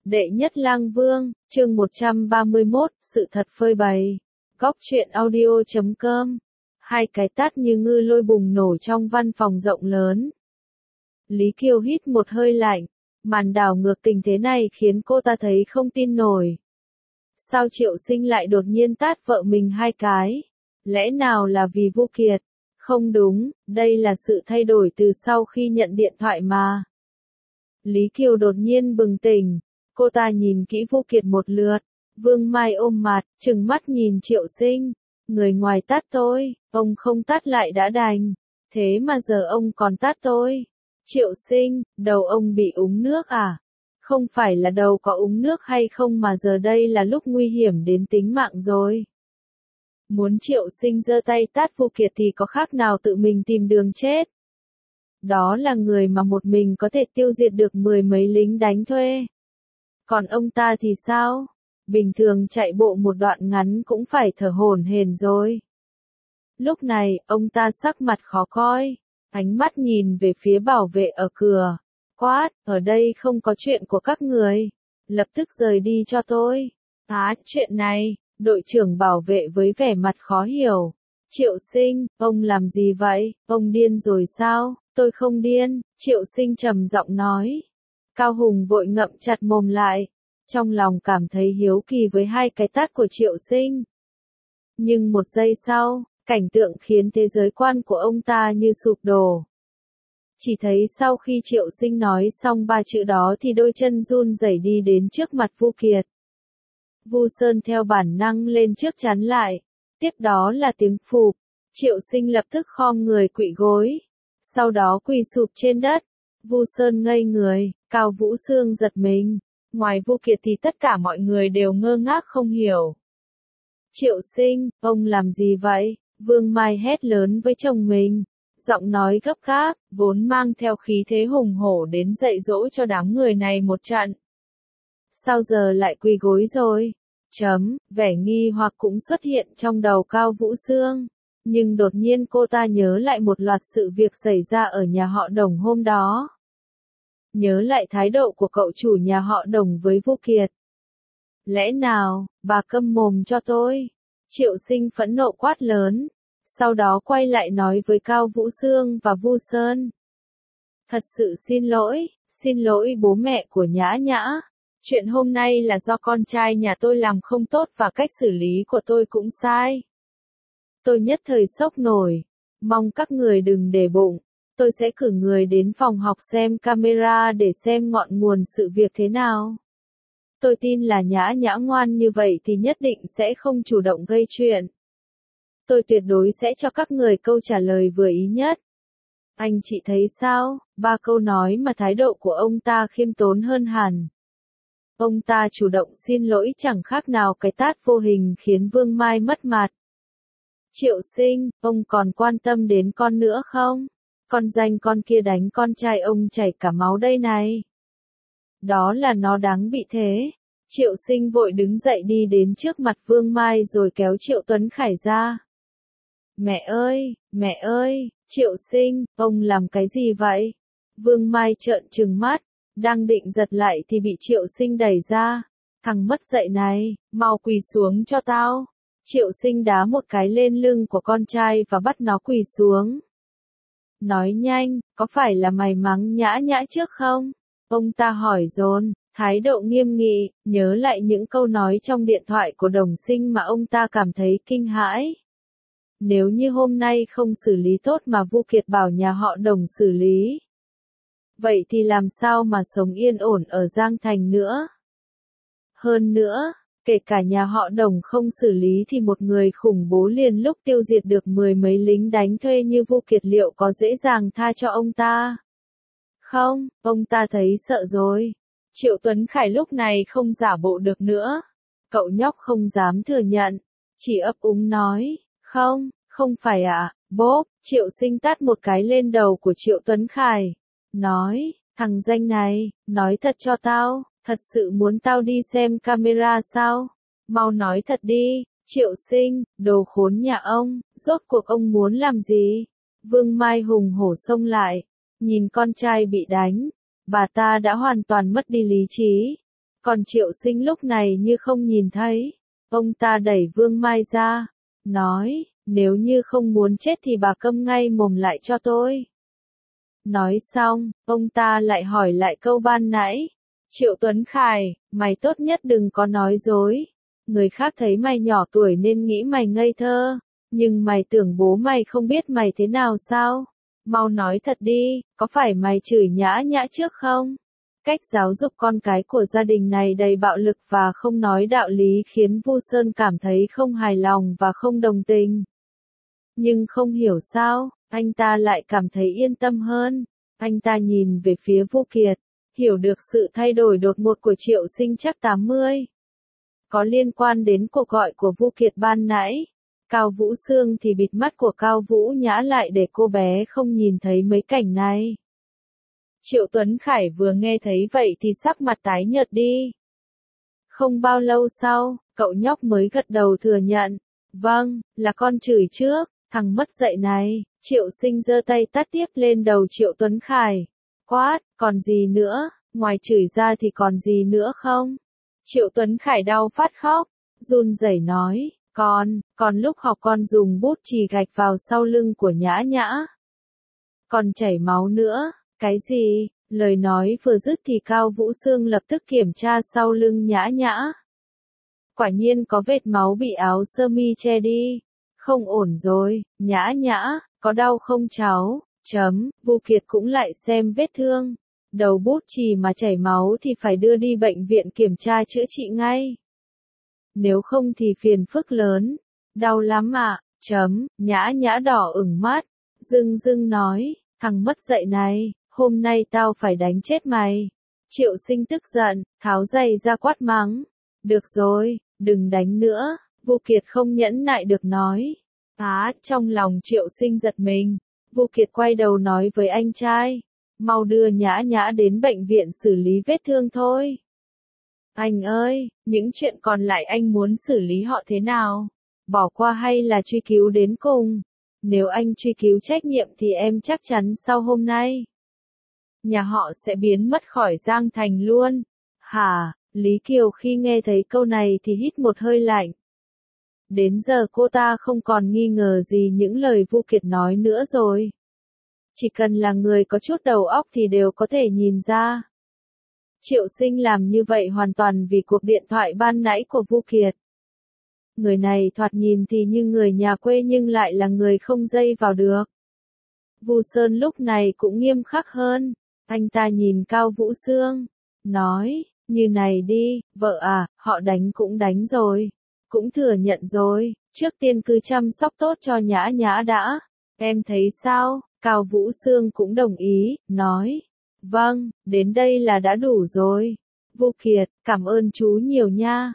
Đệ nhất lang vương, chương 131, sự thật phơi bày. Góc truyện audio.com. Hai cái tát như ngư lôi bùng nổ trong văn phòng rộng lớn. Lý Kiều hít một hơi lạnh. Màn đảo ngược tình thế này khiến cô ta thấy không tin nổi. Sao Triệu Sinh lại đột nhiên tát vợ mình hai cái? Lẽ nào là vì Vu Kiệt? Không đúng, đây là sự thay đổi từ sau khi nhận điện thoại mà. Lý Kiều đột nhiên bừng tỉnh. Cô ta nhìn kỹ Vu Kiệt một lượt. Vương Mai ôm mặt, trừng mắt nhìn Triệu Sinh. Người ngoài tát tôi, ông không tát lại đã đành. Thế mà giờ ông còn tát tôi. Triệu Sinh, đầu ông bị úng nước à? Không phải là đầu có úng nước hay không mà giờ đây là lúc nguy hiểm đến tính mạng rồi. Muốn Triệu Sinh giơ tay tát Vu Kiệt thì có khác nào tự mình tìm đường chết. Đó là người mà một mình có thể tiêu diệt được mười mấy lính đánh thuê. Còn ông ta thì sao? Bình thường chạy bộ một đoạn ngắn cũng phải thở hổn hển rồi. Lúc này, ông ta sắc mặt khó coi. Ánh mắt nhìn về phía bảo vệ ở cửa. Quát, ở đây không có chuyện của các người. Lập tức rời đi cho tôi. Chuyện này, đội trưởng bảo vệ với vẻ mặt khó hiểu. Triệu Sinh, ông làm gì vậy? Ông điên rồi sao? Tôi không điên, Triệu Sinh trầm giọng nói. Cao Hùng vội ngậm chặt mồm lại. Trong lòng cảm thấy hiếu kỳ với hai cái tát của Triệu Sinh. Nhưng một giây sau, cảnh tượng khiến thế giới quan của ông ta như sụp đổ. Chỉ thấy sau khi Triệu Sinh nói xong ba chữ đó thì đôi chân run rẩy đi đến trước mặt Vu Kiệt. Vu Sơn theo bản năng lên trước chắn lại. Tiếp đó là tiếng phụp. Triệu Sinh lập tức khom người quỵ gối. Sau đó quỳ sụp trên đất. Vu Sơn ngây người, Cao Vũ Sương giật mình. Ngoài Vu Kiệt thì tất cả mọi người đều ngơ ngác không hiểu. Triệu Sinh, ông làm gì vậy? Vương Mai hét lớn với chồng mình. Giọng nói gấp gáp, vốn mang theo khí thế hùng hổ đến dạy dỗ cho đám người này một trận. Sao giờ lại quỳ gối rồi? Vẻ nghi hoặc cũng xuất hiện trong đầu Cao Vũ Sương. Nhưng đột nhiên cô ta nhớ lại một loạt sự việc xảy ra ở nhà họ Đồng hôm đó. Nhớ lại thái độ của cậu chủ nhà họ Đồng với Vu Kiệt. Lẽ nào, bà câm mồm cho tôi? Triệu Sinh phẫn nộ quát lớn. Sau đó quay lại nói với Cao Vũ Sương và Vu Sơn. Thật sự xin lỗi bố mẹ của Nhã Nhã. Chuyện hôm nay là do con trai nhà tôi làm không tốt và cách xử lý của tôi cũng sai. Tôi nhất thời sốc nổi. Mong các người đừng để bụng. Tôi sẽ cử người đến phòng học xem camera để xem ngọn nguồn sự việc thế nào. Tôi tin là Nhã Nhã ngoan như vậy thì nhất định sẽ không chủ động gây chuyện. Tôi tuyệt đối sẽ cho các người câu trả lời vừa ý nhất. Anh chị thấy sao? Ba câu nói mà thái độ của ông ta khiêm tốn hơn hẳn. Ông ta chủ động xin lỗi chẳng khác nào cái tát vô hình khiến Vương Mai mất mặt. Triệu Sinh, ông còn quan tâm đến con nữa không? Con danh con kia đánh con trai ông chảy cả máu đây này. Đó là nó đáng bị thế. Triệu Sinh vội đứng dậy đi đến trước mặt Vương Mai rồi kéo Triệu Tuấn Khải ra. Mẹ ơi, Triệu Sinh, ông làm cái gì vậy? Vương Mai trợn trừng mắt, đang định giật lại thì bị Triệu Sinh đẩy ra. Thằng mất dạy này, mau quỳ xuống cho tao. Triệu Sinh đá một cái lên lưng của con trai và bắt nó quỳ xuống. Nói nhanh, có phải là mày mắng Nhã Nhã trước không? Ông ta hỏi dồn, thái độ nghiêm nghị, nhớ lại những câu nói trong điện thoại của Đồng Sinh mà ông ta cảm thấy kinh hãi. Nếu như hôm nay không xử lý tốt mà Vu Kiệt bảo nhà họ Đồng xử lý. Vậy thì làm sao mà sống yên ổn ở Giang Thành nữa? Hơn nữa, kể cả nhà họ Đồng không xử lý thì một người khủng bố liền lúc tiêu diệt được mười mấy lính đánh thuê như Vu Kiệt liệu có dễ dàng tha cho ông ta? Không, ông ta thấy sợ rồi. Triệu Tuấn Khải lúc này không giả bộ được nữa. Cậu nhóc không dám thừa nhận. Chỉ ấp úng nói, không phải ạ, bốp. Triệu Sinh tát một cái lên đầu của Triệu Tuấn Khải. Nói, thằng danh này, nói thật cho tao, thật sự muốn tao đi xem camera sao? Mau nói thật đi, Triệu Sinh, đồ khốn nhà ông, rốt cuộc ông muốn làm gì? Vương Mai hùng hổ xông lại, nhìn con trai bị đánh, bà ta đã hoàn toàn mất đi lý trí. Còn Triệu Sinh lúc này như không nhìn thấy. Ông ta đẩy Vương Mai ra, nói, nếu như không muốn chết thì bà câm ngay mồm lại cho tôi. Nói xong, ông ta lại hỏi lại câu ban nãy. Triệu Tuấn Khải, mày tốt nhất đừng có nói dối. Người khác thấy mày nhỏ tuổi nên nghĩ mày ngây thơ. Nhưng mày tưởng bố mày không biết mày thế nào sao? Mau nói thật đi, có phải mày chửi Nhã Nhã trước không? Cách giáo dục con cái của gia đình này đầy bạo lực và không nói đạo lý khiến Vu Sơn cảm thấy không hài lòng và không đồng tình. Nhưng không hiểu sao, anh ta lại cảm thấy yên tâm hơn. Anh ta nhìn về phía Vu Kiệt, hiểu được sự thay đổi đột ngột của Triệu Sinh chắc 80. Có liên quan đến cuộc gọi của Vu Kiệt ban nãy. Cao Vũ Sương thì bịt mắt của Cao Vũ Nhã lại để cô bé không nhìn thấy mấy cảnh này. Triệu Tuấn Khải vừa nghe thấy vậy thì sắc mặt tái nhợt đi. Không bao lâu sau, cậu nhóc mới gật đầu thừa nhận. Vâng, là con chửi trước, thằng mất dạy này. Triệu Sinh giơ tay tát tiếp lên đầu Triệu Tuấn Khải. Quát, còn gì nữa, ngoài chửi ra thì còn gì nữa không? Triệu Tuấn Khải đau phát khóc, run rẩy nói, còn lúc học con dùng bút chì gạch vào sau lưng của Nhã Nhã. Còn chảy máu nữa, cái gì? Lời nói vừa dứt thì Cao Vũ Sương lập tức kiểm tra sau lưng Nhã Nhã. Quả nhiên có vệt máu bị áo sơ mi che đi. Không ổn rồi, Nhã Nhã, có đau không cháu? Vu Kiệt cũng lại xem vết thương. Đầu bút chì mà chảy máu thì phải đưa đi bệnh viện kiểm tra chữa trị ngay. Nếu không thì phiền phức lớn. Đau lắm ạ. Nhã Nhã đỏ ửng mắt. Dưng nói, thằng mất dạy này, hôm nay tao phải đánh chết mày. Triệu Sinh tức giận, tháo giày ra quát mắng. Được rồi, đừng đánh nữa. Vu Kiệt không nhẫn nại được nói. Trong lòng Triệu Sinh giật mình. Vu Kiệt quay đầu nói với anh trai. Mau đưa Nhã Nhã đến bệnh viện xử lý vết thương thôi. Anh ơi, những chuyện còn lại anh muốn xử lý họ thế nào? Bỏ qua hay là truy cứu đến cùng? Nếu anh truy cứu trách nhiệm thì em chắc chắn sau hôm nay, nhà họ sẽ biến mất khỏi Giang Thành luôn. Hả? Lý Kiều khi nghe thấy câu này thì hít một hơi lạnh. Đến giờ cô ta không còn nghi ngờ gì những lời Vu Kiệt nói nữa rồi. Chỉ cần là người có chút đầu óc thì đều có thể nhìn ra. Triệu Sinh làm như vậy hoàn toàn vì cuộc điện thoại ban nãy của Vu Kiệt. Người này thoạt nhìn thì như người nhà quê nhưng lại là người không dây vào được. Vu Sơn lúc này cũng nghiêm khắc hơn. Anh ta nhìn Cao Vũ Sương, nói, như này đi, vợ à, họ đánh cũng đánh rồi. Cũng thừa nhận rồi, trước tiên cứ chăm sóc tốt cho Nhã Nhã đã. Em thấy sao? Cao Vũ Sương cũng đồng ý, nói. Vâng, đến đây là đã đủ rồi. Vu Kiệt, cảm ơn chú nhiều nha.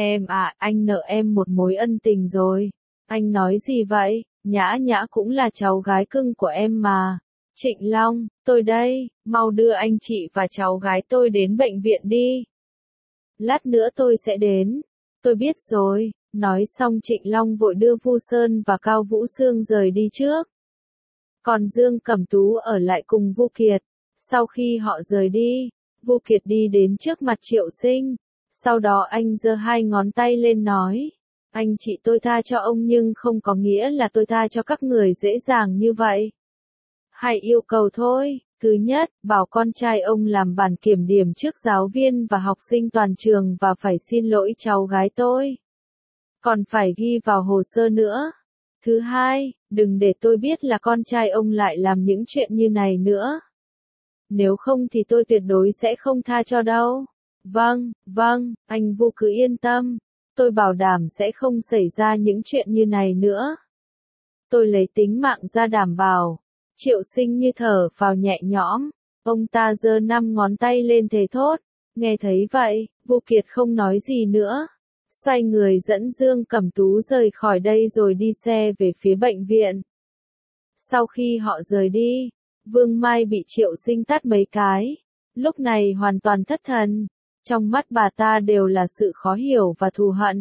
Anh nợ em một mối ân tình rồi. Anh nói gì vậy? Nhã Nhã cũng là cháu gái cưng của em mà. Trịnh Long, tôi đây, mau đưa anh chị và cháu gái tôi đến bệnh viện đi. Lát nữa tôi sẽ đến. Tôi biết rồi. Nói xong Trịnh Long vội đưa Vu Sơn và Cao Vũ Sương rời đi trước. Còn Dương Cẩm Tú ở lại cùng Vu Kiệt. Sau khi họ rời đi, Vu Kiệt đi đến trước mặt Triệu Sinh. Sau đó anh giơ hai ngón tay lên nói. Anh chị tôi tha cho ông nhưng không có nghĩa là tôi tha cho các người dễ dàng như vậy. Hai yêu cầu thôi. Thứ nhất, bảo con trai ông làm bản kiểm điểm trước giáo viên và học sinh toàn trường và phải xin lỗi cháu gái tôi. Còn phải ghi vào hồ sơ nữa. Thứ hai, đừng để tôi biết là con trai ông lại làm những chuyện như này nữa. Nếu không thì tôi tuyệt đối sẽ không tha cho đâu. Vâng, anh Vu cứ yên tâm. Tôi bảo đảm sẽ không xảy ra những chuyện như này nữa. Tôi lấy tính mạng ra đảm bảo. Triệu Sinh như thở phào nhẹ nhõm. Ông ta giơ 5 ngón tay lên thề thốt. Nghe thấy vậy, Vu Kiệt không nói gì nữa. Xoay người dẫn Dương Cẩm Tú rời khỏi đây rồi đi xe về phía bệnh viện. Sau khi họ rời đi, Vương Mai bị Triệu Sinh tát mấy cái. Lúc này hoàn toàn thất thần. Trong mắt bà ta đều là sự khó hiểu và thù hận.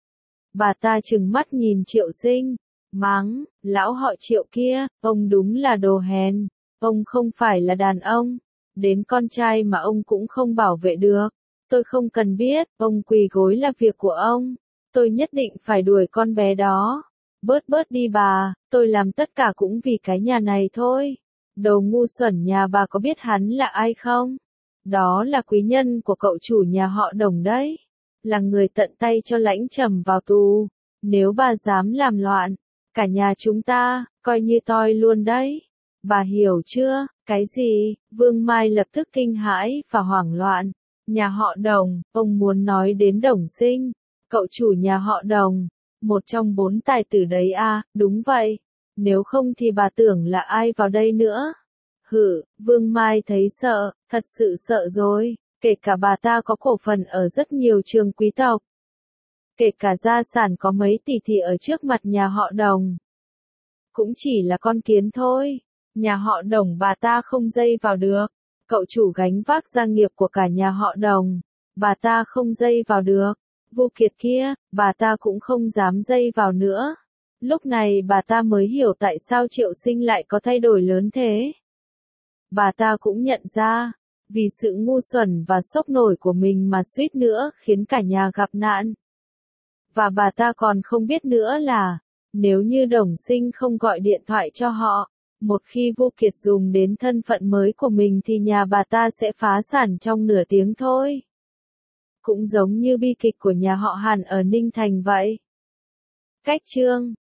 Bà ta trừng mắt nhìn Triệu Sinh, mắng, lão họ Triệu kia, ông đúng là đồ hèn. Ông không phải là đàn ông. Đến con trai mà ông cũng không bảo vệ được. Tôi không cần biết, ông quỳ gối là việc của ông. Tôi nhất định phải đuổi con bé đó. Bớt bớt đi bà, tôi làm tất cả cũng vì cái nhà này thôi. Đồ ngu xuẩn, nhà bà có biết hắn là ai không? Đó là quý nhân của cậu chủ nhà họ Đồng đấy. Là người tận tay cho Lãnh Trầm vào tù. Nếu bà dám làm loạn, cả nhà chúng ta, coi như toi luôn đấy. Bà hiểu chưa? Cái gì? Vương Mai lập tức kinh hãi và hoảng loạn. Nhà họ Đồng, ông muốn nói đến Đồng Sinh, cậu chủ nhà họ Đồng, một trong 4 tài tử đấy à, đúng vậy. Nếu không thì bà tưởng là ai vào đây nữa? Hử, Vương Mai thấy sợ, thật sự sợ rồi, kể cả bà ta có cổ phần ở rất nhiều trường quý tộc. Kể cả gia sản có mấy tỷ thì ở trước mặt nhà họ Đồng. Cũng chỉ là con kiến thôi, nhà họ Đồng bà ta không dây vào được. Cậu chủ gánh vác gia nghiệp của cả nhà họ Đồng, bà ta không dây vào được. Vu Kiệt kia, bà ta cũng không dám dây vào nữa. Lúc này bà ta mới hiểu tại sao Triệu Sinh lại có thay đổi lớn thế. Bà ta cũng nhận ra, vì sự ngu xuẩn và sốc nổi của mình mà suýt nữa khiến cả nhà gặp nạn. Và bà ta còn không biết nữa là, nếu như Đồng Sinh không gọi điện thoại cho họ, một khi Vu Kiệt dùng đến thân phận mới của mình thì nhà bà ta sẽ phá sản trong nửa tiếng thôi. Cũng giống như bi kịch của nhà họ Hàn ở Ninh Thành vậy. Cách chương